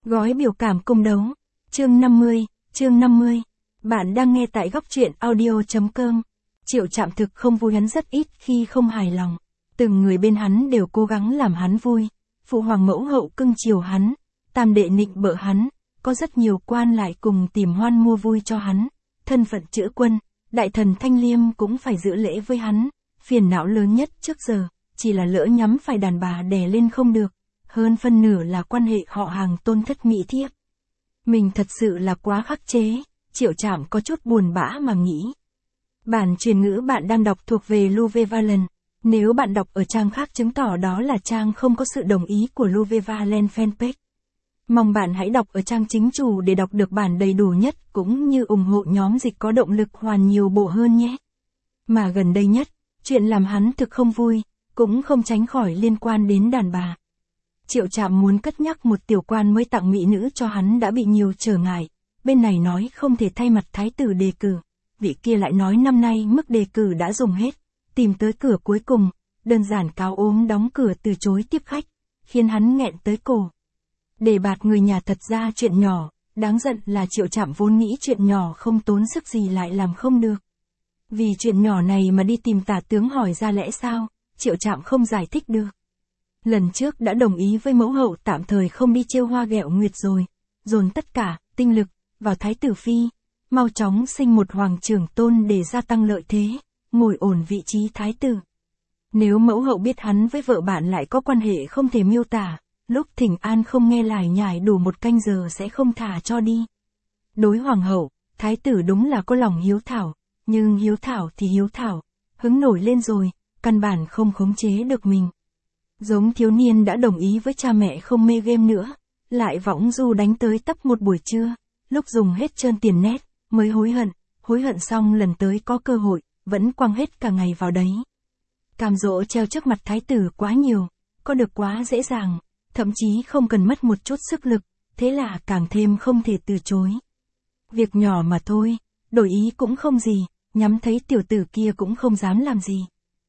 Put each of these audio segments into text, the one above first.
Gói biểu cảm cung đấu. Chương 50. Bạn đang nghe tại góc truyện audio.com. Triệu Trạm thực không vui, hắn rất ít khi không hài lòng. Từng người bên hắn đều cố gắng làm hắn vui. Phụ hoàng mẫu hậu cưng chiều hắn, tam đệ nịnh bợ hắn, có rất nhiều quan lại cùng tìm hoan mua vui cho hắn. Thân phận chữ quân, đại thần Thanh Liêm cũng phải giữ lễ với hắn. Phiền não lớn nhất trước giờ, chỉ là lỡ nhắm phải đàn bà đè lên không được. Hơn phân nửa là quan hệ họ hàng tôn thất mỹ thiếp. Mình thật sự là quá khắc chế, Triệu Trạm có chút buồn bã mà nghĩ. Bản truyền ngữ bạn đang đọc thuộc về Luve Valen. Nếu bạn đọc ở trang khác chứng tỏ đó là trang không có sự đồng ý của Luve Valen fanpage. Mong bạn hãy đọc ở trang chính chủ để đọc được bản đầy đủ nhất cũng như ủng hộ nhóm dịch có động lực hoàn nhiều bộ hơn nhé. Mà gần đây nhất, chuyện làm hắn thực không vui, cũng không tránh khỏi liên quan đến đàn bà. Triệu Trạm muốn cất nhắc một tiểu quan mới tặng mỹ nữ cho hắn đã bị nhiều trở ngại. Bên này nói không thể thay mặt thái tử đề cử. Vị kia lại nói năm nay mức đề cử đã dùng hết. Tìm tới cửa cuối cùng, đơn giản cáo ốm đóng cửa từ chối tiếp khách, khiến hắn nghẹn tới cổ. Đề bạt người nhà thật ra chuyện nhỏ, đáng giận là Triệu Trạm vốn nghĩ chuyện nhỏ không tốn sức gì lại làm không được. Vì chuyện nhỏ này mà đi tìm tả tướng hỏi ra lẽ sao, Triệu Trạm không giải thích được. Lần trước đã đồng ý với mẫu hậu tạm thời không đi trêu hoa ghẹo nguyệt rồi, dồn tất cả, tinh lực, vào thái tử phi, mau chóng sinh một hoàng trưởng tôn để gia tăng lợi thế, ngồi ổn vị trí thái tử. Nếu mẫu hậu biết hắn với vợ bạn lại có quan hệ không thể miêu tả, lúc thỉnh an không nghe lải nhải đủ một canh giờ sẽ không thả cho đi. Đối hoàng hậu, thái tử đúng là có lòng hiếu thảo, nhưng hiếu thảo thì hiếu thảo, hứng nổi lên rồi, căn bản không khống chế được mình. Giống thiếu niên đã đồng ý với cha mẹ không mê game nữa, lại võng du đánh tới tấp một buổi trưa, lúc dùng hết trơn tiền nét, mới hối hận xong lần tới có cơ hội, vẫn quăng hết cả ngày vào đấy. Cam dỗ treo trước mặt thái tử quá nhiều, có được quá dễ dàng, thậm chí không cần mất một chút sức lực, thế là càng thêm không thể từ chối. Việc nhỏ mà thôi, đổi ý cũng không gì, nhắm thấy tiểu tử kia cũng không dám làm gì.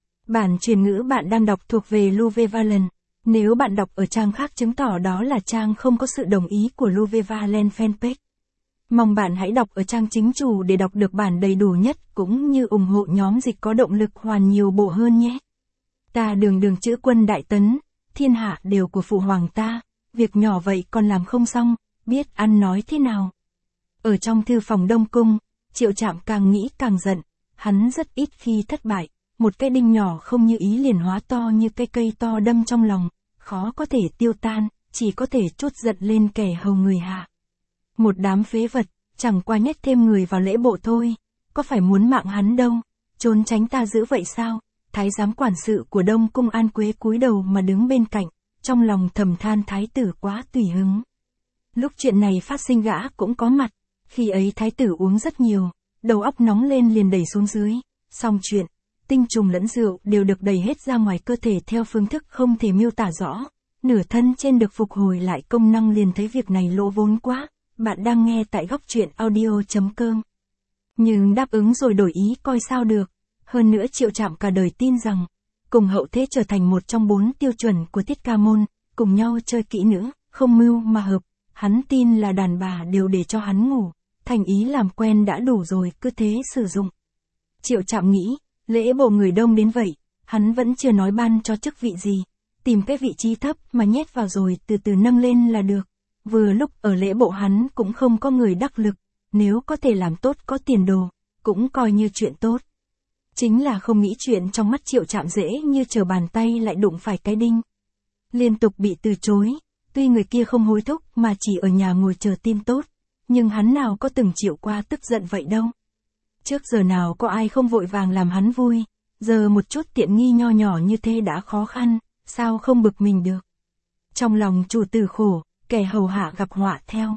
Bản truyền ngữ bạn đang đọc thuộc về Luve Valen. Nếu bạn đọc ở trang khác chứng tỏ đó là trang không có sự đồng ý của Luve Valen fanpage. Mong bạn hãy đọc ở trang chính chủ để đọc được bản đầy đủ nhất cũng như ủng hộ nhóm dịch có động lực hoàn nhiều bộ hơn nhé. Ta đường chữ quân đại tấn, thiên hạ đều của phụ hoàng ta, việc nhỏ vậy còn làm không xong, biết ăn nói thế nào. Ở trong thư phòng Đông Cung, Triệu Trạm càng nghĩ càng giận, hắn rất ít khi thất bại. Một cái đinh nhỏ không như ý liền hóa to như cái cây to đâm trong lòng, khó có thể tiêu tan, chỉ có thể trút giận lên kẻ hầu người hạ. Một đám phế vật, chẳng qua nhét thêm người vào lễ bộ thôi, có phải muốn mạng hắn đâu, trốn tránh ta giữ vậy sao? Thái giám quản sự của Đông Cung An Quế cúi đầu mà đứng bên cạnh, trong lòng thầm than thái tử quá tùy hứng. Lúc chuyện này phát sinh gã cũng có mặt, khi ấy thái tử uống rất nhiều, đầu óc nóng lên liền đẩy xuống dưới, xong chuyện. Tinh trùng lẫn rượu đều được đẩy hết ra ngoài cơ thể theo phương thức không thể miêu tả rõ. Nửa thân trên được phục hồi lại công năng liền thấy việc này lỗ vốn quá. Bạn đang nghe tại góc truyện audio.com. Nhưng đáp ứng rồi đổi ý coi sao được. Hơn nữa Triệu Trạm cả đời tin rằng, cùng hậu thế trở thành một trong 4 tiêu chuẩn của Tiết Ca Môn, cùng nhau chơi kỹ nữ, không mưu mà hợp. Hắn tin là đàn bà đều để cho hắn ngủ. Thành ý làm quen đã đủ rồi cứ thế sử dụng. Triệu Trạm nghĩ. Lễ bộ người đông đến vậy, hắn vẫn chưa nói ban cho chức vị gì, tìm cái vị trí thấp mà nhét vào rồi từ từ nâng lên là được. Vừa lúc ở lễ bộ hắn cũng không có người đắc lực, nếu có thể làm tốt có tiền đồ, cũng coi như chuyện tốt. Chính là không nghĩ chuyện trong mắt Triệu Trạm dễ như trở bàn tay lại đụng phải cái đinh. Liên tục bị từ chối, tuy người kia không hối thúc mà chỉ ở nhà ngồi chờ tin tốt, nhưng hắn nào có từng chịu qua tức giận vậy đâu. Trước giờ nào có ai không vội vàng làm hắn vui, giờ một chút tiện nghi nho nhỏ như thế đã khó khăn, sao không bực mình được. Trong lòng chủ tử khổ, kẻ hầu hạ gặp họa theo.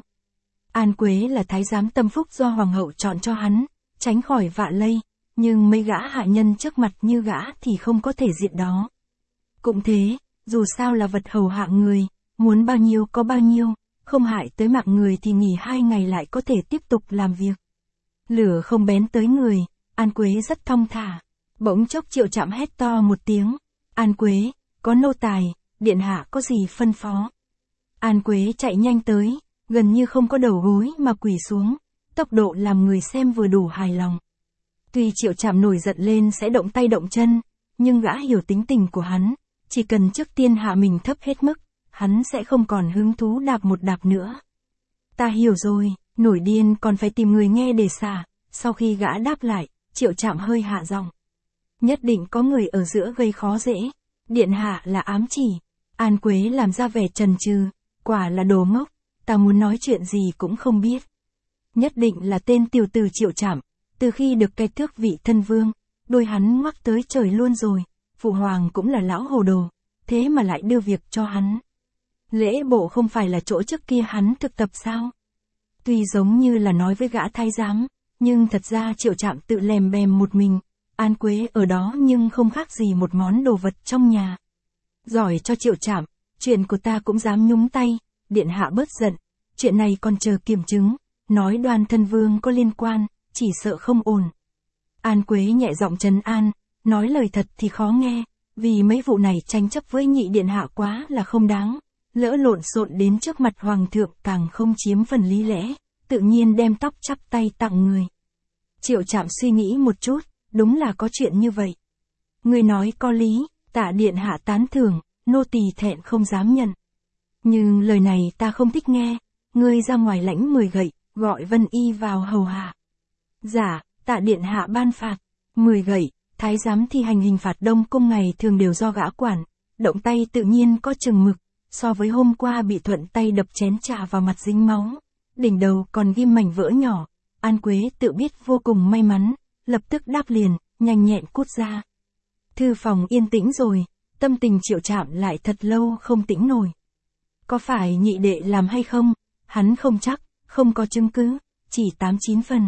An Quế là thái giám tâm phúc do hoàng hậu chọn cho hắn, tránh khỏi vạ lây, nhưng mấy gã hạ nhân trước mặt như gã thì không có thể diện đó. Cũng thế, dù sao là vật hầu hạ người, muốn bao nhiêu có bao nhiêu, không hại tới mạng người thì nghỉ 2 ngày lại có thể tiếp tục làm việc. Lửa không bén tới người, An Quế rất thong thả. Bỗng chốc Triệu Trạm hét to một tiếng. An Quế, có nô tài, điện hạ có gì phân phó. An Quế chạy nhanh tới, gần như không có đầu gối mà quỳ xuống, tốc độ làm người xem vừa đủ hài lòng. Tuy Triệu Trạm nổi giận lên sẽ động tay động chân, nhưng gã hiểu tính tình của hắn, chỉ cần trước tiên hạ mình thấp hết mức, hắn sẽ không còn hứng thú đạp một đạp nữa. Ta hiểu rồi, nổi điên còn phải tìm người nghe để xả. Sau khi gã đáp lại, Triệu Trạm hơi hạ giọng. Nhất định có người ở giữa gây khó dễ. Điện hạ là ám chỉ. An Quế làm ra vẻ chần chừ, quả là đồ ngốc, ta muốn nói chuyện gì cũng không biết. Nhất định là tên tiểu tử Triệu Trạm, từ khi được cai tước vị thân vương, đôi hắn ngoắc tới trời luôn rồi, phụ hoàng cũng là lão hồ đồ, thế mà lại đưa việc cho hắn. Lễ bộ không phải là chỗ trước kia hắn thực tập sao? Tuy giống như là nói với gã thái giám, nhưng thật ra Triệu Trạm tự lèm bèm một mình, An Quế ở đó nhưng không khác gì một món đồ vật trong nhà. Giỏi cho Triệu Trạm, chuyện của ta cũng dám nhúng tay, điện hạ bớt giận, chuyện này còn chờ kiểm chứng, nói Đoan thân vương có liên quan, chỉ sợ không ổn. An Quế nhẹ giọng trấn an, nói lời thật thì khó nghe, vì mấy vụ này tranh chấp với nhị điện hạ quá là không đáng, lỡ lộn xộn đến trước mặt hoàng thượng càng không chiếm phần lý lẽ, tự nhiên đem tóc chắp tay tặng người. Triệu Trạm suy nghĩ một chút, đúng là có chuyện như vậy. Người nói có lý, tạ điện hạ tán thưởng, nô tỳ thẹn không dám nhận. Nhưng lời này ta không thích nghe, ngươi ra ngoài lãnh 10 gậy, gọi Vân Y vào hầu hạ. Dạ, tạ điện hạ ban phạt, 10 gậy, thái giám thi hành hình phạt Đông Cung ngày thường đều do gã quản, động tay tự nhiên có chừng mực, so với hôm qua bị thuận tay đập chén trà vào mặt dính máu, đỉnh đầu còn ghim mảnh vỡ nhỏ, An Quế tự biết vô cùng may mắn, lập tức đáp liền, nhanh nhẹn cút ra. Thư phòng yên tĩnh rồi, tâm tình Triệu Trạm lại thật lâu không tĩnh nổi. Có phải nhị đệ làm hay không, hắn không chắc, không có chứng cứ, chỉ 8-9 phần.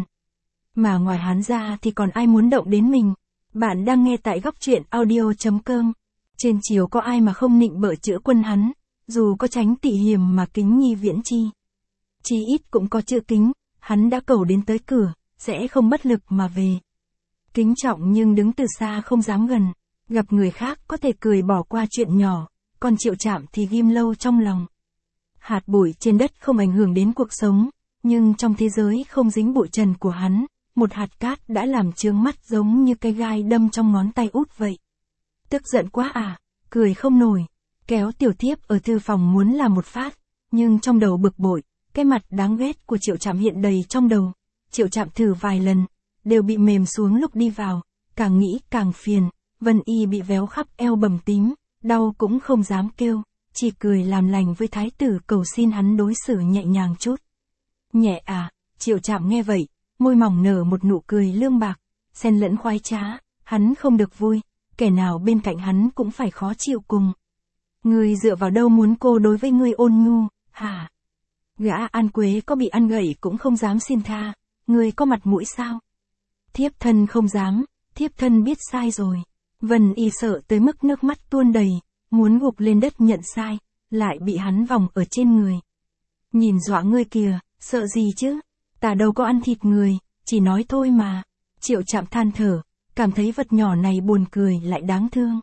Mà ngoài hắn ra thì còn ai muốn động đến mình. Bạn đang nghe tại góc truyện audio.com. Trên chiếu có ai mà không nịnh bợ chữa quân hắn, dù có tránh tị hiềm mà kính nhi viễn chi. Chí ít cũng có chữ kính, hắn đã cầu đến tới cửa, sẽ không bất lực mà về. Kính trọng nhưng đứng từ xa không dám gần, gặp người khác có thể cười bỏ qua chuyện nhỏ, còn Triệu Trạm thì ghim lâu trong lòng. Hạt bụi trên đất không ảnh hưởng đến cuộc sống, nhưng trong thế giới không dính bụi trần của hắn, một hạt cát đã làm chướng mắt giống như cây gai đâm trong ngón tay út vậy. Tức giận quá à, cười không nổi, kéo tiểu thiếp ở thư phòng muốn làm một phát, nhưng trong đầu bực bội, cái mặt đáng ghét của Triệu Trạm hiện đầy trong đầu. Triệu Trạm thử vài lần, đều bị mềm xuống lúc đi vào, càng nghĩ càng phiền, Vân Y bị véo khắp eo bầm tím, đau cũng không dám kêu, chỉ cười làm lành với thái tử cầu xin hắn đối xử nhẹ nhàng chút. Nhẹ à, Triệu Trạm nghe vậy, môi mỏng nở một nụ cười lương bạc, xen lẫn khoái trá, hắn không được vui, kẻ nào bên cạnh hắn cũng phải khó chịu cùng. Ngươi dựa vào đâu muốn cô đối với ngươi ôn nhu, hả? Gã An Quế có bị ăn gậy cũng không dám xin tha, ngươi có mặt mũi sao? Thiếp thân không dám, thiếp thân biết sai rồi. Vân Y sợ tới mức nước mắt tuôn đầy, muốn gục lên đất nhận sai, lại bị hắn vòng ở trên người. Nhìn dọa ngươi kìa, sợ gì chứ? Ta đâu có ăn thịt người, chỉ nói thôi mà. Triệu Trạm than thở, cảm thấy vật nhỏ này buồn cười lại đáng thương.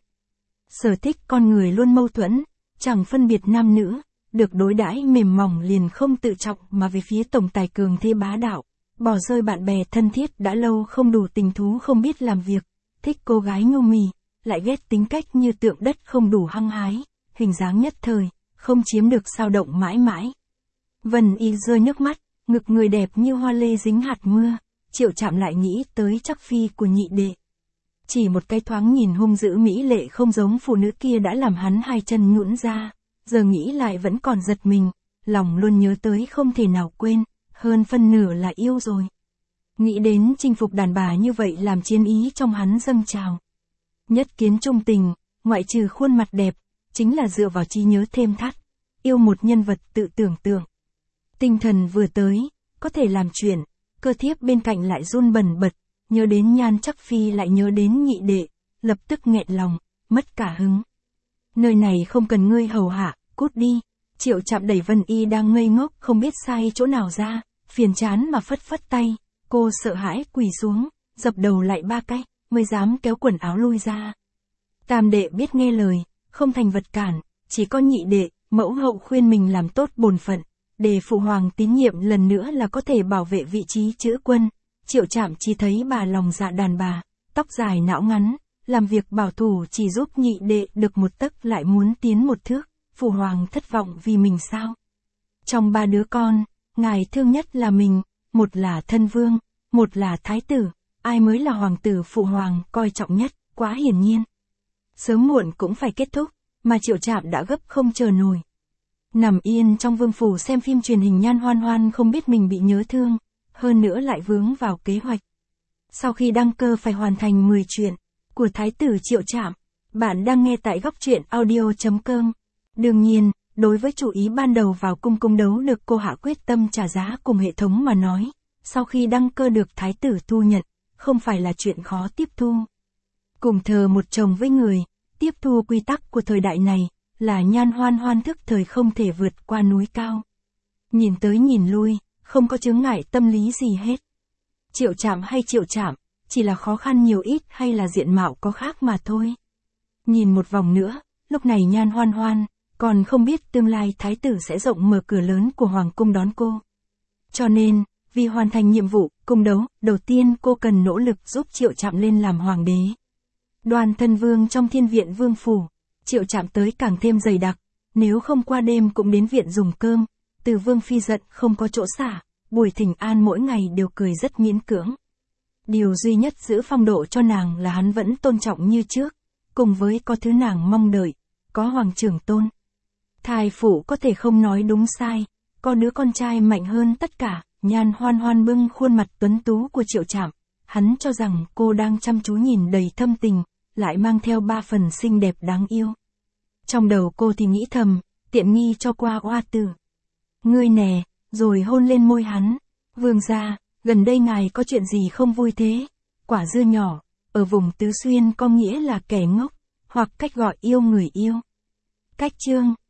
Sở thích con người luôn mâu thuẫn, chẳng phân biệt nam nữ, được đối đãi mềm mỏng liền không tự trọng mà về phía tổng tài cường thế bá đạo, bỏ rơi bạn bè thân thiết đã lâu không đủ tình thú không biết làm việc, thích cô gái nhu mì, lại ghét tính cách như tượng đất không đủ hăng hái, hình dáng nhất thời, không chiếm được sao động mãi mãi. Vân Y rơi nước mắt, ngực người đẹp như hoa lê dính hạt mưa, Triệu Trạm lại nghĩ tới chắc phi của nhị đệ. Chỉ một cái thoáng nhìn hung dữ mỹ lệ không giống phụ nữ kia đã làm hắn hai chân nhũn ra, giờ nghĩ lại vẫn còn giật mình, lòng luôn nhớ tới không thể nào quên, hơn phân nửa là yêu rồi. Nghĩ đến chinh phục đàn bà như vậy làm chiến ý trong hắn dâng trào. Nhất kiến trung tình, ngoại trừ khuôn mặt đẹp, chính là dựa vào trí nhớ thêm thắt, yêu một nhân vật tự tưởng tượng. Tinh thần vừa tới, có thể làm chuyện, cơ thiếp bên cạnh lại run bần bật, nhớ đến Nhan Chắc Phi lại nhớ đến nhị đệ, lập tức nghẹn lòng, mất cả hứng. Nơi này không cần ngươi hầu hạ, cút đi. Triệu Trạm đẩy Vân Y đang ngây ngốc không biết sai chỗ nào ra, phiền chán mà phất phất tay, cô sợ hãi quỳ xuống, dập đầu lại 3 cái, mới dám kéo quần áo lui ra. Tam đệ biết nghe lời, không thành vật cản, chỉ có nhị đệ, mẫu hậu khuyên mình làm tốt bổn phận, để phụ hoàng tín nhiệm lần nữa là có thể bảo vệ vị trí chữ quân. Triệu Trạm chỉ thấy bà lòng dạ đàn bà, tóc dài não ngắn, làm việc bảo thủ chỉ giúp nhị đệ được một tấc lại muốn tiến một thước, phụ hoàng thất vọng vì mình sao? Trong 3 đứa con, ngài thương nhất là mình, một là thân vương, một là thái tử, ai mới là hoàng tử phụ hoàng coi trọng nhất, quá hiển nhiên. Sớm muộn cũng phải kết thúc, mà Triệu Trạm đã gấp không chờ nổi. Nằm yên trong vương phủ xem phim truyền hình Nhan Hoan Hoan không biết mình bị nhớ thương, hơn nữa lại vướng vào kế hoạch. Sau khi đăng cơ phải hoàn thành 10 chuyện của Thái tử Triệu Trạm, bạn đang nghe tại góc truyện audio.com. Đương nhiên, đối với chủ ý ban đầu vào cung đấu được cô hạ quyết tâm trả giá cùng hệ thống mà nói, sau khi đăng cơ được Thái tử thu nhận, không phải là chuyện khó tiếp thu. Cùng thờ một chồng với người, tiếp thu quy tắc của thời đại này, là Nhan Hoan Hoan thức thời không thể vượt qua núi cao. Nhìn tới nhìn lui, không có chướng ngại tâm lý gì hết. Triệu Trạm hay Triệu Trạm, chỉ là khó khăn nhiều ít hay là diện mạo có khác mà thôi. Nhìn một vòng nữa, lúc này Nhan Hoan Hoan, còn không biết tương lai thái tử sẽ rộng mở cửa lớn của hoàng cung đón cô. Cho nên, vì hoàn thành nhiệm vụ, cung đấu, đầu tiên cô cần nỗ lực giúp Triệu Trạm lên làm hoàng đế. Đoàn thân vương trong thiên viện vương phủ, Triệu Trạm tới càng thêm dày đặc, nếu không qua đêm cũng đến viện dùng cơm, từ vương phi giận không có chỗ xả, buổi thỉnh an mỗi ngày đều cười rất miễn cưỡng. Điều duy nhất giữ phong độ cho nàng là hắn vẫn tôn trọng như trước, cùng với có thứ nàng mong đợi, có hoàng trưởng tôn. Thái phụ có thể không nói đúng sai, có đứa con trai mạnh hơn tất cả. Nhan Hoan Hoan bưng khuôn mặt tuấn tú của Triệu Trạm, hắn cho rằng cô đang chăm chú nhìn đầy thâm tình, lại mang theo 3 phần xinh đẹp đáng yêu. Trong đầu cô thì nghĩ thầm, tiện nghi cho qua oa tử. Ngươi nè, rồi hôn lên môi hắn. Vương gia, gần đây ngài có chuyện gì không vui thế? Quả dưa nhỏ, ở vùng Tứ Xuyên có nghĩa là kẻ ngốc, hoặc cách gọi yêu người yêu. Cách chương